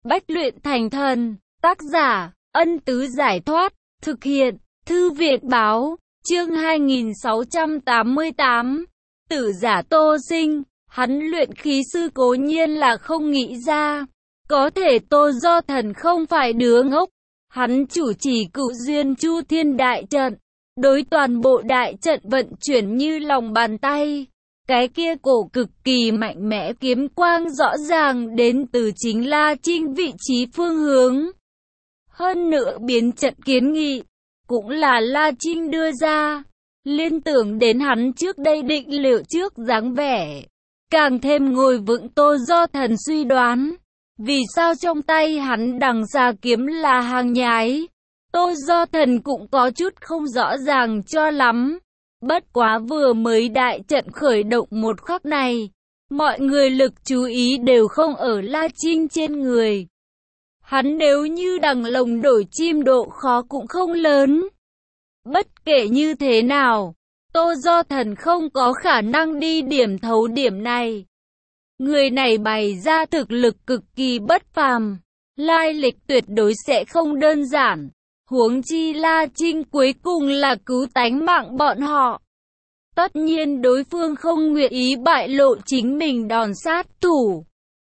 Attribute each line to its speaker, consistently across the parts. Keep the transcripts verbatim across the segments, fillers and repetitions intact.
Speaker 1: Bách luyện thành thần. Tác giả, Ân Tứ Giải Thoát. Thực hiện, Thư Việt Báo. Chương hai nghìn sáu trăm tám mươi tám. Tử giả Tô Sinh. Hắn luyện khí sư cố nhiên là không nghĩ ra. Có thể Tô Do Thần không phải đứa ngốc. Hắn chủ trì Cựu Duyên Chu Thiên Đại Trận. Đối toàn bộ đại trận vận chuyển như lòng bàn tay. Cái kia cổ cực kỳ mạnh mẽ kiếm quang rõ ràng đến từ chính La Trinh vị trí phương hướng. Hơn nữa biến trận kiến nghị, cũng là La Trinh đưa ra. Liên tưởng đến hắn trước đây định liệu trước dáng vẻ. Càng thêm ngồi vững Tô Do Thần suy đoán. Vì sao trong tay hắn đằng xa kiếm là hàng nhái? Tô Do Thần cũng có chút không rõ ràng cho lắm. Bất quá vừa mới đại trận khởi động một khắc này, mọi người lực chú ý đều không ở La Trinh trên người. Hắn nếu như đằng lồng đổi chim độ khó cũng không lớn. Bất kể như thế nào, Tô Do Thần không có khả năng đi điểm thấu điểm này. Người này bày ra thực lực cực kỳ bất phàm, lai lịch tuyệt đối sẽ không đơn giản. Huống chi La Trinh cuối cùng là cứu tánh mạng bọn họ. Tất nhiên đối phương không nguyện ý bại lộ chính mình đòn sát thủ.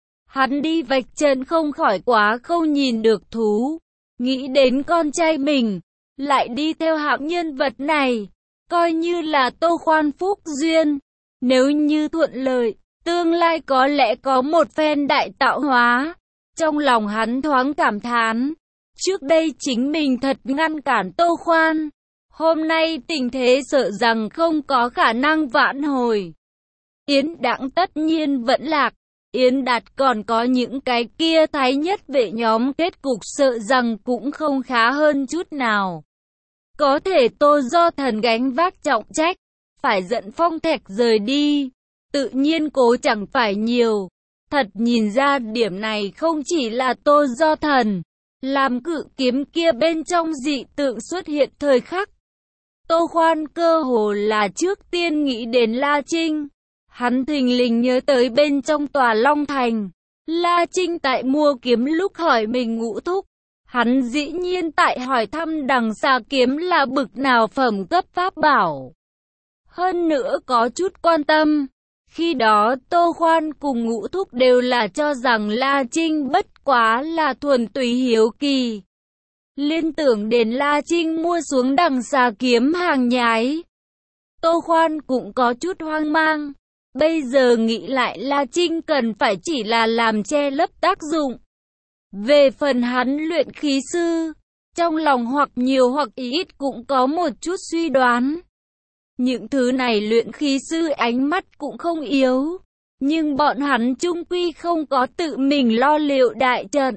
Speaker 1: Hắn đi vạch chân không khỏi quá không nhìn được thú. Nghĩ đến con trai mình, lại đi theo hạng nhân vật này. Coi như là Tô Khoan phúc duyên. Nếu như thuận lợi, tương lai có lẽ có một phen đại tạo hóa. Trong lòng hắn thoáng cảm thán. Trước đây chính mình thật ngăn cản Tô Khoan. Hôm nay tình thế sợ rằng không có khả năng vãn hồi. Yến Đãng tất nhiên vẫn lạc. Yến Đạt còn có những cái kia thái nhất vệ nhóm kết cục sợ rằng cũng không khá hơn chút nào. Có thể Tô Do Thần gánh vác trọng trách. Phải dẫn Phong Thạch rời đi. Tự nhiên cố chẳng phải nhiều. Thật nhìn ra điểm này không chỉ là Tô Do Thần. Làm cự kiếm kia bên trong dị tượng xuất hiện thời khắc. Tô Khoan cơ hồ là trước tiên nghĩ đến La Trinh. Hắn thình lình nhớ tới bên trong tòa Long Thành. La Trinh tại mua kiếm lúc hỏi mình ngũ thúc. Hắn dĩ nhiên tại hỏi thăm đằng xa kiếm là bực nào phẩm cấp pháp bảo. Hơn nữa có chút quan tâm. Khi đó Tô Khoan cùng ngũ thúc đều là cho rằng La Trinh bất quá là thuần túy hiếu kỳ. Liên tưởng đến La Trinh mua xuống đằng xa kiếm hàng nhái. Tô Khoan cũng có chút hoang mang. Bây giờ nghĩ lại La Trinh cần phải chỉ là làm che lấp tác dụng. Về phần hắn luyện khí sư, trong lòng hoặc nhiều hoặc ít cũng có một chút suy đoán. Những thứ này luyện khí sư ánh mắt cũng không yếu. Nhưng bọn hắn chung quy không có tự mình lo liệu đại trận.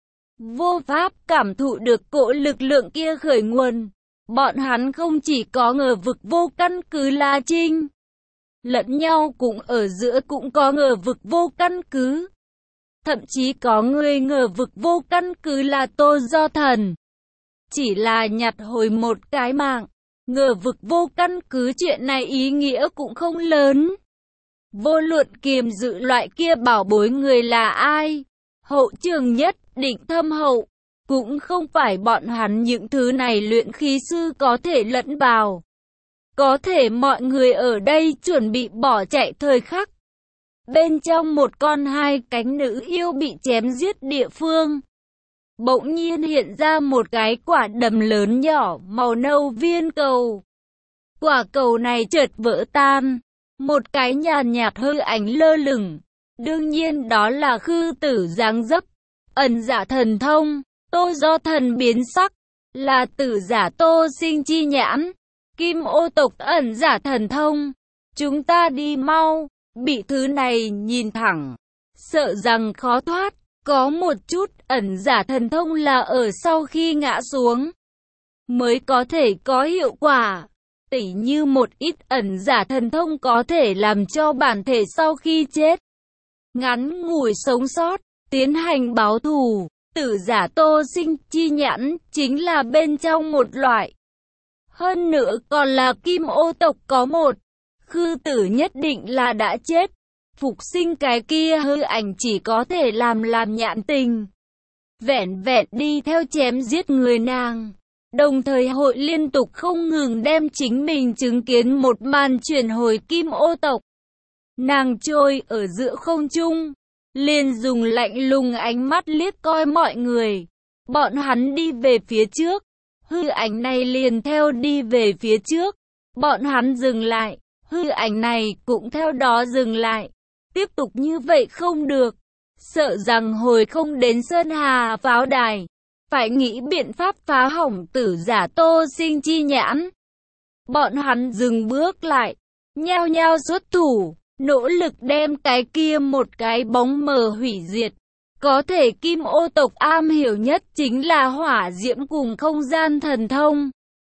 Speaker 1: Vô pháp cảm thụ được cỗ lực lượng kia khởi nguồn. Bọn hắn không chỉ có ngờ vực vô căn cứ La Trinh. Lẫn nhau cũng ở giữa cũng có ngờ vực vô căn cứ. Thậm chí có người ngờ vực vô căn cứ là Tô Do Thần. Chỉ là nhặt hồi một cái mạng. Ngờ vực vô căn cứ chuyện này ý nghĩa cũng không lớn. Vô luận kiềm dự loại kia bảo bối người là ai. Hậu trường nhất định thâm hậu. Cũng không phải bọn hắn những thứ này luyện khí sư có thể lẫn vào. Có thể mọi người ở đây chuẩn bị bỏ chạy thời khắc. Bên trong một con hai cánh nữ yêu bị chém giết địa phương. Bỗng nhiên hiện ra một cái quả đầm lớn nhỏ màu nâu viên cầu. Quả cầu này chợt vỡ tan. Một cái nhàn nhạt hư ảnh lơ lửng. Đương nhiên đó là khư tử dáng dấp. Ẩn giả thần thông. Tô Do Thần biến sắc. Là tử giả Tô Sinh chi nhãn. Kim ô tộc ẩn giả thần thông. Chúng ta đi mau. Bị thứ này nhìn thẳng. Sợ rằng khó thoát. Có một chút ẩn giả thần thông là ở sau khi ngã xuống. Mới có thể có hiệu quả. Tỉ như một ít ẩn giả thần thông có thể làm cho bản thể sau khi chết. Ngắn ngủi sống sót. Tiến hành báo thù. Tử giả Tô Sinh chi nhãn chính là bên trong một loại. Hơn nữa còn là kim ô tộc có một. Khư tử nhất định là đã chết. Phục sinh cái kia hư ảnh chỉ có thể làm làm nhãn tình. vẻn vẹn đi theo chém giết người nàng. Đồng thời hội liên tục không ngừng đem chính mình chứng kiến một màn chuyển hồi Kim Ô tộc. Nàng trôi ở giữa không trung, liền dùng lạnh lùng ánh mắt liếc coi mọi người. Bọn hắn đi về phía trước, hư ảnh này liền theo đi về phía trước. Bọn hắn dừng lại, hư ảnh này cũng theo đó dừng lại. Tiếp tục như vậy không được, sợ rằng hồi không đến Sơn Hà pháo đài, phải nghĩ biện pháp phá hỏng Tử Giả Tô Sinh chi nhãn. Bọn hắn dừng bước lại, nhao nhao xuất thủ, nỗ lực đem cái kia một cái bóng mờ hủy diệt. Có thể Kim Ô tộc am hiểu nhất chính là hỏa diễm cùng không gian thần thông.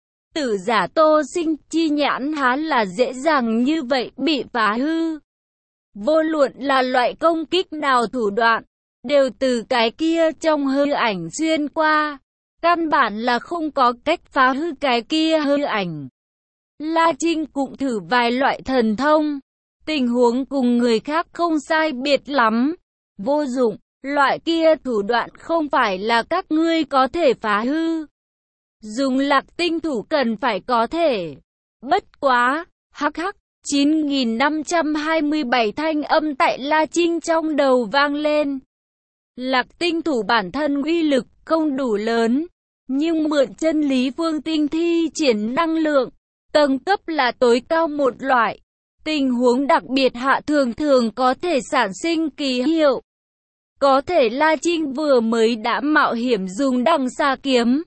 Speaker 1: Tử Giả Tô Sinh chi nhãn há là dễ dàng như vậy bị phá hư. Vô luận là loại công kích nào thủ đoạn, đều từ cái kia trong hư ảnh xuyên qua. Căn bản là không có cách phá hư cái kia hư ảnh. La Trinh cũng thử vài loại thần thông. Tình huống cùng người khác không sai biệt lắm. Vô dụng, loại kia thủ đoạn không phải là các ngươi có thể phá hư. Dùng Lạc Tinh thủ cần phải có thể. Bất quá, hắc hắc. chín nghìn năm trăm hai mươi bảy thanh âm tại La Trinh trong đầu vang lên. Lạc Tinh thủ bản thân uy lực không đủ lớn, nhưng mượn chân lý phương tinh thi triển năng lượng, tầng cấp là tối cao một loại. Tình huống đặc biệt hạ thường thường có thể sản sinh kỳ hiệu. Có thể La Trinh vừa mới đã mạo hiểm dùng đằng xa kiếm,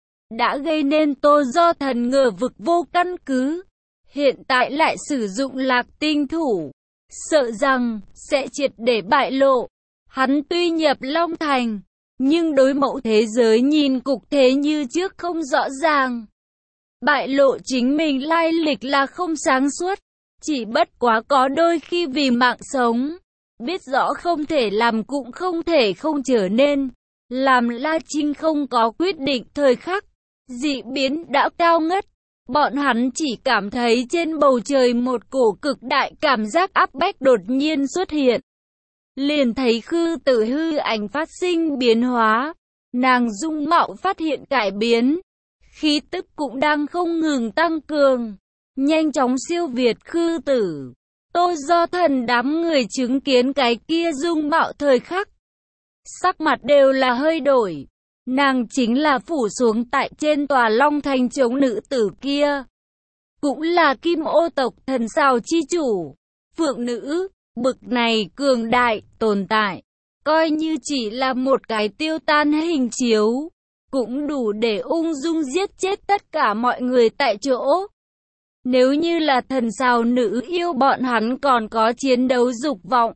Speaker 1: đã gây nên Tô Do Thần ngờ vực vô căn cứ. Hiện tại lại sử dụng Lạc Tinh thủ, sợ rằng sẽ triệt để bại lộ. Hắn tuy nhập Long Thành, nhưng đối mẫu thế giới nhìn cục thế như trước không rõ ràng. Bại lộ chính mình lai lịch là không sáng suốt, chỉ bất quá có đôi khi vì mạng sống, biết rõ không thể làm cũng không thể không trở nên. Làm La Trinh không có quyết định thời khắc, dị biến đã cao ngất. Bọn hắn chỉ cảm thấy trên bầu trời một cổ cực đại cảm giác áp bách đột nhiên xuất hiện. Liền thấy Khư Tử hư ảnh phát sinh biến hóa, nàng dung mạo phát hiện cải biến, khí tức cũng đang không ngừng tăng cường, nhanh chóng siêu việt Khư Tử. Tô Do Thần đám người chứng kiến cái kia dung mạo thời khắc, sắc mặt đều là hơi đổi. Nàng chính là phủ xuống tại trên tòa Long Thành chống nữ tử kia, cũng là Kim Ô tộc thần sao chi chủ, phượng nữ. Bực này cường đại tồn tại, coi như chỉ là một cái tiêu tan hình chiếu, cũng đủ để ung dung giết chết tất cả mọi người tại chỗ. Nếu như là thần sao nữ yêu, bọn hắn còn có chiến đấu dục vọng,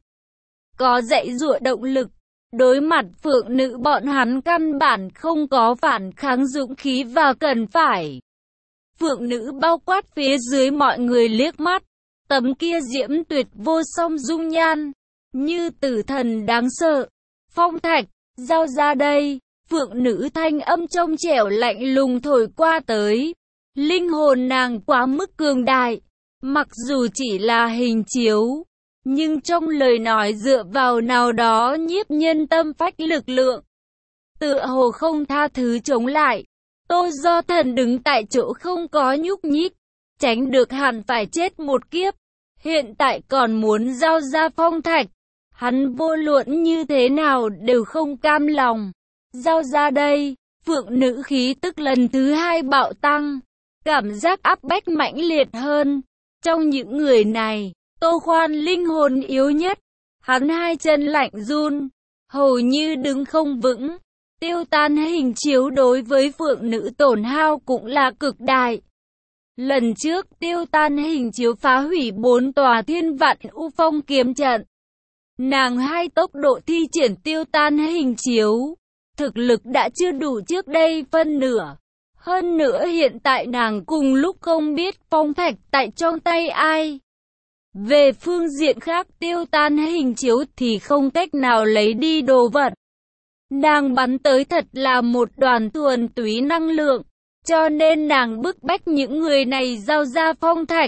Speaker 1: có dạy dụa động lực. Đối mặt phượng nữ, bọn hắn căn bản không có phản kháng dũng khí và cần phải. Phượng nữ bao quát phía dưới mọi người liếc mắt, tấm kia diễm tuyệt vô song dung nhan, như tử thần đáng sợ. Phong Thạch, giao ra đây. Phượng nữ thanh âm trong trẻo lạnh lùng thổi qua tới. Linh hồn nàng quá mức cường đại, mặc dù chỉ là hình chiếu, nhưng trong lời nói dựa vào nào đó nhiếp nhân tâm phách lực lượng, tựa hồ không tha thứ chống lại. Tô Do Thần đứng tại chỗ không có nhúc nhích, tránh được hẳn phải chết một kiếp. Hiện tại còn muốn giao ra Phong Thạch, hắn vô luận như thế nào đều không cam lòng. Giao ra đây. Phượng nữ khí tức lần thứ hai bạo tăng, cảm giác áp bách mãnh liệt hơn. Trong những người này, Tô Khoan linh hồn yếu nhất, hắn hai chân lạnh run, hầu như đứng không vững. Tiêu tan hình chiếu đối với phượng nữ tổn hao cũng là cực đại. Lần trước tiêu tan hình chiếu phá hủy bốn tòa thiên vạn u phong kiếm trận. Nàng hai tốc độ thi triển tiêu tan hình chiếu, thực lực đã chưa đủ trước đây phân nửa. Hơn nữa hiện tại nàng cùng lúc không biết Phong Thạch tại trong tay ai. Về phương diện khác, tiêu tan hình chiếu thì không cách nào lấy đi đồ vật. Nàng bắn tới thật là một đoàn thuần túy năng lượng, cho nên nàng bức bách những người này giao ra Phong Thạch.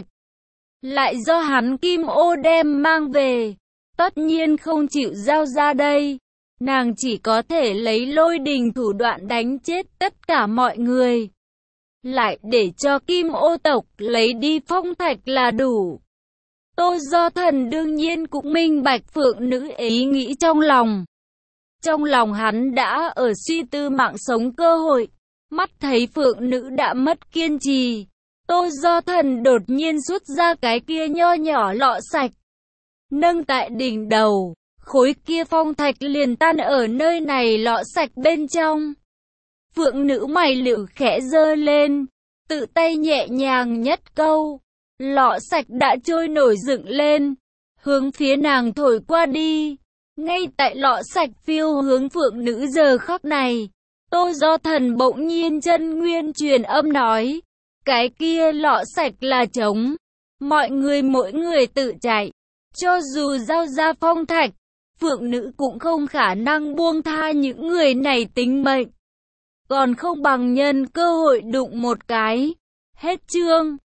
Speaker 1: Lại do hắn Kim Ô đem mang về, tất nhiên không chịu giao ra đây. nàng chỉ có thể lấy lôi đình thủ đoạn đánh chết tất cả mọi người. Lại để cho Kim Ô tộc lấy đi phong thạch là đủ. Tô Do Thần đương nhiên cũng minh bạch phượng nữ ý nghĩ trong lòng. Trong lòng hắn đã ở suy tư mạng sống cơ hội. Mắt thấy phượng nữ đã mất kiên trì. Tô Do Thần đột nhiên xuất ra cái kia nho nhỏ lọ sạch. Nâng tại đỉnh đầu. Khối kia phong thạch liền tan ở nơi này lọ sạch bên trong. Phượng nữ mày liễu khẽ giơ lên. Tự tay nhẹ nhàng nhất câu. Lọ sạch đã trôi nổi dựng lên. Hướng phía nàng thổi qua đi. Ngay tại lọ sạch phiêu hướng phượng nữ giờ khắc này. Tô Do Thần bỗng nhiên chân nguyên truyền âm nói. Cái kia lọ sạch là trống. Mọi người mỗi người tự chạy. Cho dù giao ra phong thạch, phượng nữ cũng không khả năng buông tha những người này tính mệnh. Còn không bằng nhân cơ hội đụng một cái. Hết chương.